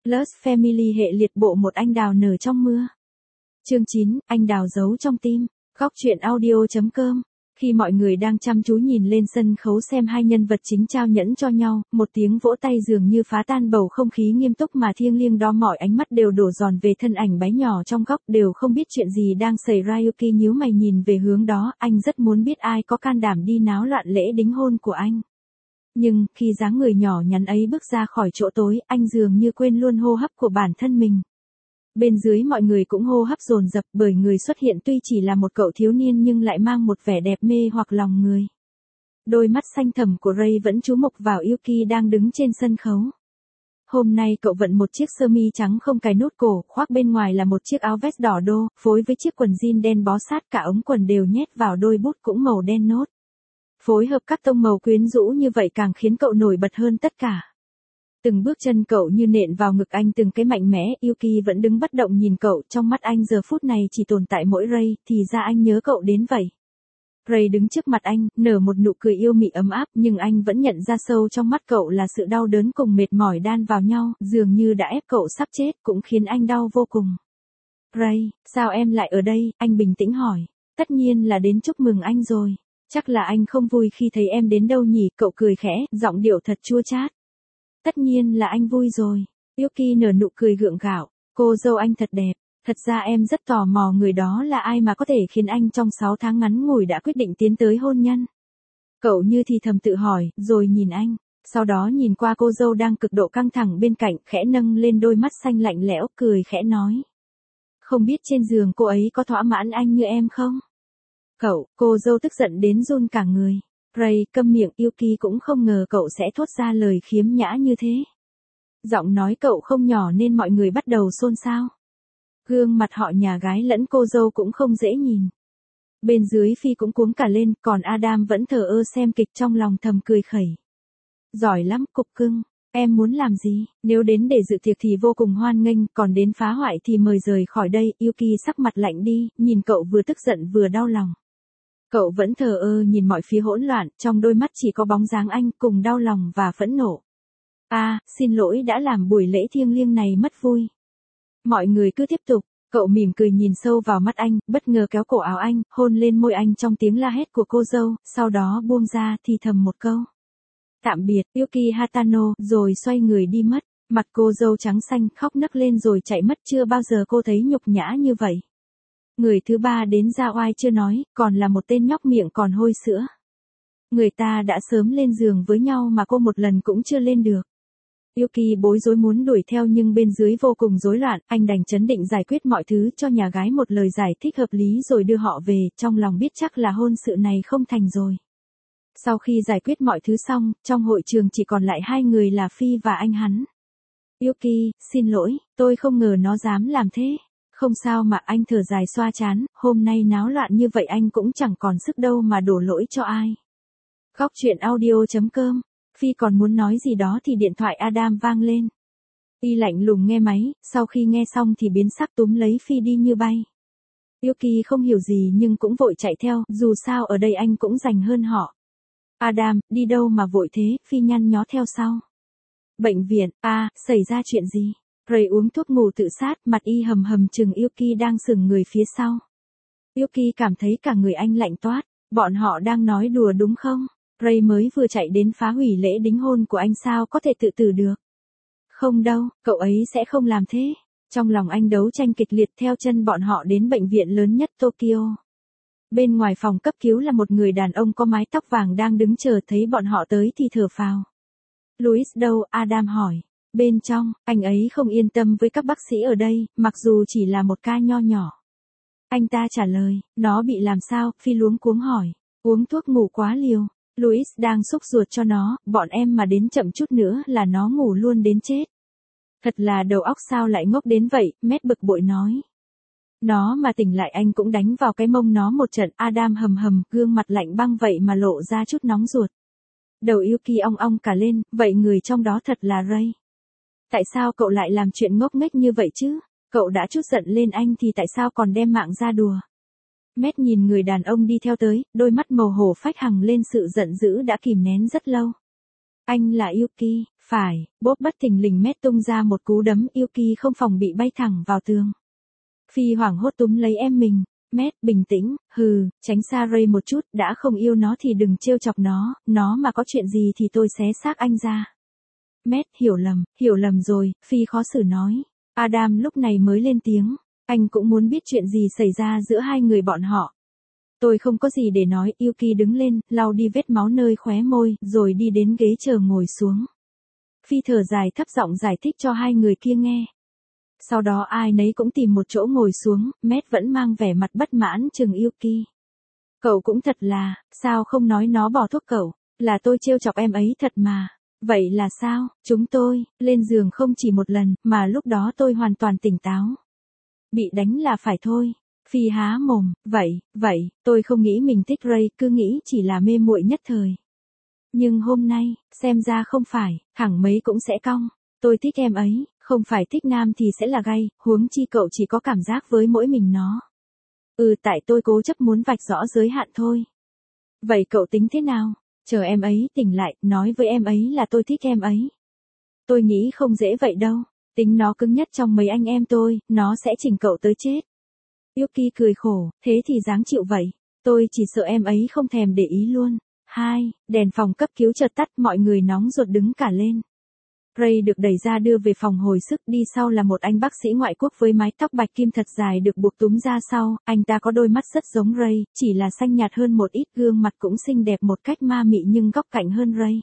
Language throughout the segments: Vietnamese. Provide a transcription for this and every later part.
Plus Family hệ liệt bộ một anh đào nở trong mưa. Chương 9, anh đào giấu trong tim. Góc truyện audio.com. Khi mọi người đang chăm chú nhìn lên sân khấu xem hai nhân vật chính trao nhẫn cho nhau, một tiếng vỗ tay dường như phá tan bầu không khí nghiêm túc mà thiêng liêng đó, mọi ánh mắt đều đổ dồn về thân ảnh bé nhỏ trong góc, đều không biết chuyện gì đang xảy ra. Yuki nhíu mày nhìn về hướng đó, anh rất muốn biết ai có can đảm đi náo loạn lễ đính hôn của anh. Nhưng, khi dáng người nhỏ nhắn ấy bước ra khỏi chỗ tối, anh dường như quên luôn hô hấp của bản thân mình. Bên dưới mọi người cũng hô hấp dồn dập, bởi người xuất hiện tuy chỉ là một cậu thiếu niên nhưng lại mang một vẻ đẹp mê hoặc lòng người. Đôi mắt xanh thẳm của Ray vẫn chú mục vào Yuki đang đứng trên sân khấu. Hôm nay cậu vận một chiếc sơ mi trắng không cài nút cổ, khoác bên ngoài là một chiếc áo vest đỏ đô, phối với chiếc quần jean đen bó sát, cả ống quần đều nhét vào đôi bút cũng màu đen nốt. Phối hợp các tông màu quyến rũ như vậy càng khiến cậu nổi bật hơn tất cả. Từng bước chân cậu như nện vào ngực anh từng cái mạnh mẽ. Yuki vẫn đứng bất động nhìn cậu, trong mắt anh giờ phút này chỉ tồn tại mỗi Ray, thì ra anh nhớ cậu đến vậy. Ray đứng trước mặt anh, nở một nụ cười yêu mị ấm áp, nhưng anh vẫn nhận ra sâu trong mắt cậu là sự đau đớn cùng mệt mỏi đan vào nhau, dường như đã ép cậu sắp chết, cũng khiến anh đau vô cùng. Ray, sao em lại ở đây? Anh bình tĩnh hỏi. Tất nhiên là đến chúc mừng anh rồi. Chắc là anh không vui khi thấy em đến đâu nhỉ? Cậu cười khẽ, giọng điệu thật chua chát. Tất nhiên là anh vui rồi. Yuki nở nụ cười gượng gạo. Cô dâu anh thật đẹp. Thật ra em rất tò mò người đó là ai mà có thể khiến anh trong 6 tháng ngắn ngủi đã quyết định tiến tới hôn nhân. Cậu như thì thầm tự hỏi, rồi nhìn anh. Sau đó nhìn qua cô dâu đang cực độ căng thẳng bên cạnh, khẽ nâng lên đôi mắt xanh lạnh lẽo, cười khẽ nói. Không biết trên giường cô ấy có thỏa mãn anh như em không? Cô dâu tức giận đến run cả người. Ray, câm miệng. Yuki cũng không ngờ cậu sẽ thốt ra lời khiếm nhã như thế. Giọng nói cậu không nhỏ nên mọi người bắt đầu xôn xao. Gương mặt họ nhà gái lẫn cô dâu cũng không dễ nhìn. Bên dưới Phi cũng cuống cả lên, còn Adam vẫn thờ ơ xem kịch, trong lòng thầm cười khẩy. Giỏi lắm, cục cưng. Em muốn làm gì? Nếu đến để dự tiệc thì vô cùng hoan nghênh, còn đến phá hoại thì mời rời khỏi đây. Yuki sắc mặt lạnh đi, nhìn cậu vừa tức giận vừa đau lòng. Cậu vẫn thờ ơ nhìn mọi phía hỗn loạn, trong đôi mắt chỉ có bóng dáng anh cùng đau lòng và phẫn nộ. Xin lỗi đã làm buổi lễ thiêng liêng này mất vui. Mọi người cứ tiếp tục. Cậu mỉm cười nhìn sâu vào mắt anh, bất ngờ kéo cổ áo anh, hôn lên môi anh trong tiếng la hét của cô dâu, sau đó buông ra thì thầm một câu. Tạm biệt, Yuki Hatano, rồi xoay người đi mất. Mặt cô dâu trắng xanh, khóc nấc lên rồi chạy mất, chưa bao giờ cô thấy nhục nhã như vậy. Người thứ ba đến ra oai chưa nói, còn là một tên nhóc miệng còn hôi sữa. Người ta đã sớm lên giường với nhau mà cô một lần cũng chưa lên được. Yuki bối rối muốn đuổi theo nhưng bên dưới vô cùng rối loạn, anh đành trấn định giải quyết mọi thứ cho nhà gái một lời giải thích hợp lý rồi đưa họ về, trong lòng biết chắc là hôn sự này không thành rồi. Sau khi giải quyết mọi thứ xong, trong hội trường chỉ còn lại hai người là Phi và anh hắn. Yuki, xin lỗi, tôi không ngờ nó dám làm thế. Không sao mà, anh thở dài xoa trán, hôm nay náo loạn như vậy anh cũng chẳng còn sức đâu mà đổ lỗi cho ai. Góc truyện audio.com. Phi còn muốn nói gì đó thì điện thoại Adam vang lên. Y lạnh lùng nghe máy, sau khi nghe xong thì biến sắc túm lấy Phi đi như bay. Yuki không hiểu gì nhưng cũng vội chạy theo, dù sao ở đây anh cũng rành hơn họ. Adam, đi đâu mà vội thế? Phi nhăn nhó theo sau. Bệnh viện. Xảy ra chuyện gì? Ray uống thuốc ngủ tự sát, mặt y hầm hầm chừng Yuki đang sừng người phía sau. Yuki cảm thấy cả người anh lạnh toát, bọn họ đang nói đùa đúng không? Ray mới vừa chạy đến phá hủy lễ đính hôn của anh, sao có thể tự tử được? Không đâu, cậu ấy sẽ không làm thế. Trong lòng anh đấu tranh kịch liệt, theo chân bọn họ đến bệnh viện lớn nhất Tokyo. Bên ngoài phòng cấp cứu là một người đàn ông có mái tóc vàng đang đứng chờ, thấy bọn họ tới thì thở phào. Louis đâu? Adam hỏi. Bên trong, anh ấy không yên tâm với các bác sĩ ở đây, mặc dù chỉ là một ca nho nhỏ. Anh ta trả lời, nó bị làm sao? Phi luống cuống hỏi. Uống thuốc ngủ quá liều. Louis đang xúc ruột cho nó, bọn em mà đến chậm chút nữa là nó ngủ luôn đến chết. Thật là đầu óc sao lại ngốc đến vậy, Matt bực bội nói. Nó mà tỉnh lại anh cũng đánh vào cái mông nó một trận. Adam hầm hầm, gương mặt lạnh băng vậy mà lộ ra chút nóng ruột. Đầu Yuki ong ong cả lên, vậy người trong đó thật là Ray. Tại sao cậu lại làm chuyện ngốc nghếch như vậy chứ? Cậu đã trút giận lên anh thì tại sao còn đem mạng ra đùa? Matt nhìn người đàn ông đi theo tới, đôi mắt màu hổ phách hằng lên sự giận dữ đã kìm nén rất lâu. Anh là Yuki, Phải, bốp bất thình lình Matt tung ra một cú đấm Yuki không phòng bị bay thẳng vào tường. Phi hoảng hốt túm lấy em mình. Matt bình tĩnh, tránh xa Ray một chút, đã không yêu nó thì đừng trêu chọc nó mà có chuyện gì thì tôi xé xác anh ra. Matt hiểu lầm rồi, Phi khó xử nói. Adam lúc này mới lên tiếng, anh cũng muốn biết chuyện gì xảy ra giữa hai người bọn họ. Tôi không có gì để nói, Yuki đứng lên, lau đi vết máu nơi khóe môi, rồi đi đến ghế chờ ngồi xuống. Phi thở dài thấp giọng giải thích cho hai người kia nghe. Sau đó ai nấy cũng tìm một chỗ ngồi xuống, Matt vẫn mang vẻ mặt bất mãn chừng Yuki. Cậu cũng thật là, sao không nói nó bỏ thuốc cậu, là tôi trêu chọc em ấy thật mà. Vậy là sao, chúng tôi, lên giường không chỉ một lần, mà lúc đó tôi hoàn toàn tỉnh táo. Bị đánh là phải thôi. Phi há mồm, vậy, tôi không nghĩ mình thích Ray, cứ nghĩ chỉ là mê muội nhất thời. Nhưng hôm nay, xem ra không phải, thẳng mấy cũng sẽ cong. Tôi thích em ấy, không phải thích nam thì sẽ là gay, huống chi cậu chỉ có cảm giác với mỗi mình nó. Tại tôi cố chấp muốn vạch rõ giới hạn thôi. Vậy cậu tính thế nào? Chờ em ấy tỉnh lại, nói với em ấy là tôi thích em ấy. Tôi nghĩ không dễ vậy đâu, tính nó cứng nhất trong mấy anh em tôi, nó sẽ chỉnh cậu tới chết. Yuki cười khổ, thế thì dáng chịu vậy, tôi chỉ sợ em ấy không thèm để ý luôn. Đèn phòng cấp cứu chợt tắt, mọi người nóng ruột đứng cả lên. Ray được đẩy ra đưa về phòng hồi sức, đi sau là một anh bác sĩ ngoại quốc với mái tóc bạch kim thật dài được buộc túm ra sau, anh ta có đôi mắt rất giống Ray, chỉ là xanh nhạt hơn một ít, gương mặt cũng xinh đẹp một cách ma mị nhưng góc cạnh hơn Ray.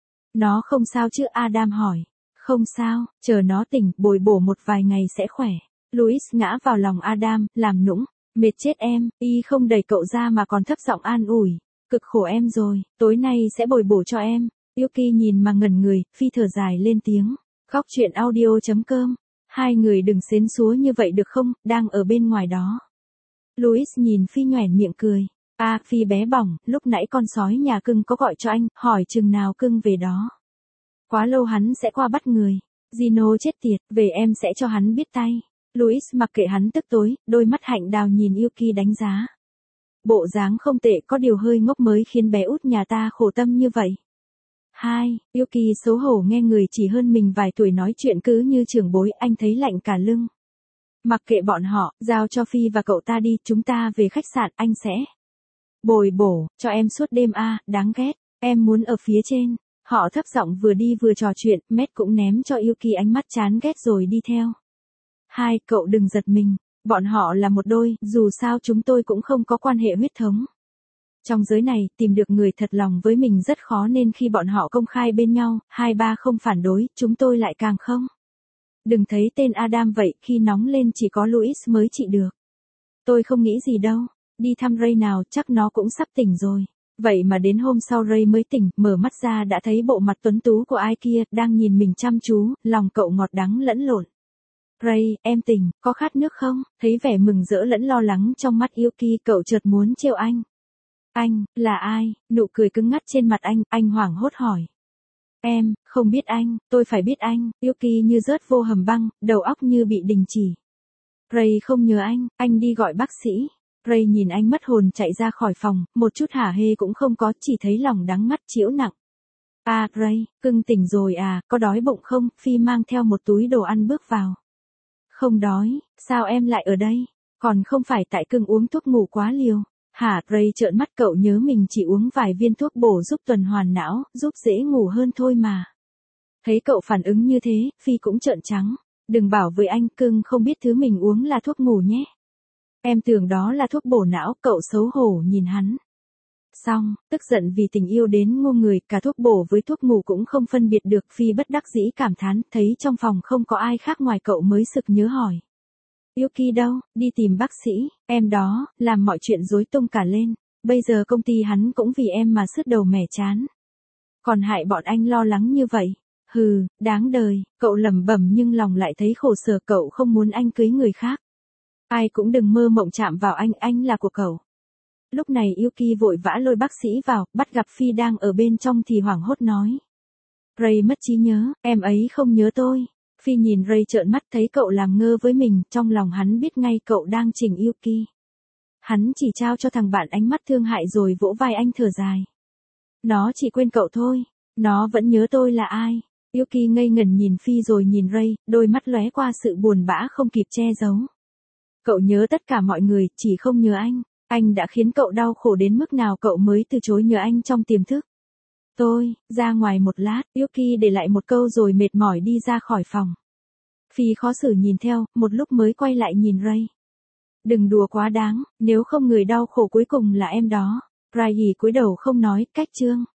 Nó không sao chứ, Adam hỏi. Không sao, chờ nó tỉnh, bồi bổ một vài ngày sẽ khỏe. Louis ngã vào lòng Adam, làm nũng, mệt chết em, y không đẩy cậu ra mà còn thấp giọng an ủi. Cực khổ em rồi, tối nay sẽ bồi bổ cho em. Yuki nhìn mà ngẩn người, Phi thở dài lên tiếng. Góc chuyện audio.com. Hai người đừng xến xúa như vậy được không, đang ở bên ngoài đó. Louis nhìn Phi nhoẻn miệng cười. Phi bé bỏng, lúc nãy con sói nhà cưng có gọi cho anh, hỏi chừng nào cưng về đó. Quá lâu hắn sẽ qua bắt người. Gino chết tiệt, về em sẽ cho hắn biết tay. Louis mặc kệ hắn tức tối, đôi mắt hạnh đào nhìn Yuki đánh giá. Bộ dáng không tệ, có điều hơi ngốc mới khiến bé út nhà ta khổ tâm như vậy. Yuki xấu hổ nghe người chỉ hơn mình vài tuổi nói chuyện cứ như trưởng bối, anh thấy lạnh cả lưng. Mặc kệ bọn họ, giao cho Phi và cậu ta đi, chúng ta về khách sạn, anh sẽ bồi bổ cho em suốt đêm. Đáng ghét, em muốn ở phía trên. Họ thấp giọng vừa đi vừa trò chuyện, Matt cũng ném cho Yuki ánh mắt chán ghét rồi đi theo. Cậu đừng giật mình, bọn họ là một đôi, dù sao chúng tôi cũng không có quan hệ huyết thống. Trong giới này, tìm được người thật lòng với mình rất khó nên khi bọn họ công khai bên nhau, hai ba không phản đối, chúng tôi lại càng không. Đừng thấy tên Adam vậy, khi nóng lên chỉ có Louis mới trị được. Tôi không nghĩ gì đâu, đi thăm Ray nào, chắc nó cũng sắp tỉnh rồi. Vậy mà đến hôm sau Ray mới tỉnh, mở mắt ra đã thấy bộ mặt tuấn tú của ai kia, đang nhìn mình chăm chú, lòng cậu ngọt đắng lẫn lộn. Ray, em tỉnh, có khát nước không? Thấy vẻ mừng rỡ lẫn lo lắng trong mắt Yuki, cậu chợt muốn trêu anh. Anh, là ai? Nụ cười cứng ngắt trên mặt anh hoảng hốt hỏi. Em, không biết anh, tôi phải biết anh. Yuki như rớt vô hầm băng, đầu óc như bị đình chỉ. Ray không nhớ anh đi gọi bác sĩ. Ray nhìn anh mất hồn chạy ra khỏi phòng, một chút hả hê cũng không có, chỉ thấy lòng đắng mắt trĩu nặng. Ray, cưng tỉnh rồi có đói bụng không? Phi mang theo một túi đồ ăn bước vào. Không đói, sao em lại ở đây? Còn không phải tại cưng uống thuốc ngủ quá liều. Ray trợn mắt, cậu nhớ mình chỉ uống vài viên thuốc bổ giúp tuần hoàn não, giúp dễ ngủ hơn thôi mà. Thấy cậu phản ứng như thế, Phi cũng trợn trắng. Đừng bảo với anh, cưng không biết thứ mình uống là thuốc ngủ nhé. Em tưởng đó là thuốc bổ não, cậu xấu hổ nhìn hắn. Xong, tức giận vì tình yêu đến ngu người, cả thuốc bổ với thuốc ngủ cũng không phân biệt được. Phi bất đắc dĩ cảm thán, thấy trong phòng không có ai khác ngoài cậu mới sực nhớ hỏi. Yuki đâu, đi tìm bác sĩ, em đó, làm mọi chuyện rối tung cả lên. Bây giờ công ty hắn cũng vì em mà sứt đầu mẻ chán. Còn hại bọn anh lo lắng như vậy. Đáng đời, cậu lẩm bẩm nhưng lòng lại thấy khổ sở, cậu không muốn anh cưới người khác. Ai cũng đừng mơ mộng chạm vào anh là của cậu. Lúc này Yuki vội vã lôi bác sĩ vào, bắt gặp Phi đang ở bên trong thì hoảng hốt nói. Ray mất trí nhớ, em ấy không nhớ tôi. Phi nhìn Ray trợn mắt, thấy cậu làm ngơ với mình, trong lòng hắn biết ngay cậu đang chỉnh Yuki. Hắn chỉ trao cho thằng bạn ánh mắt thương hại rồi vỗ vai anh thở dài. Nó chỉ quên cậu thôi, nó vẫn nhớ tôi là ai. Yuki ngây ngẩn nhìn Phi rồi nhìn Ray, đôi mắt lóe qua sự buồn bã không kịp che giấu. Cậu nhớ tất cả mọi người, chỉ không nhớ anh. Anh đã khiến cậu đau khổ đến mức nào cậu mới từ chối nhớ anh trong tiềm thức. Tôi, ra ngoài một lát, Yuki để lại một câu rồi mệt mỏi đi ra khỏi phòng. Phi khó xử nhìn theo, một lúc mới quay lại nhìn Ray. Đừng đùa quá đáng, nếu không người đau khổ cuối cùng là em đó. Ray cúi đầu không nói, cách chương.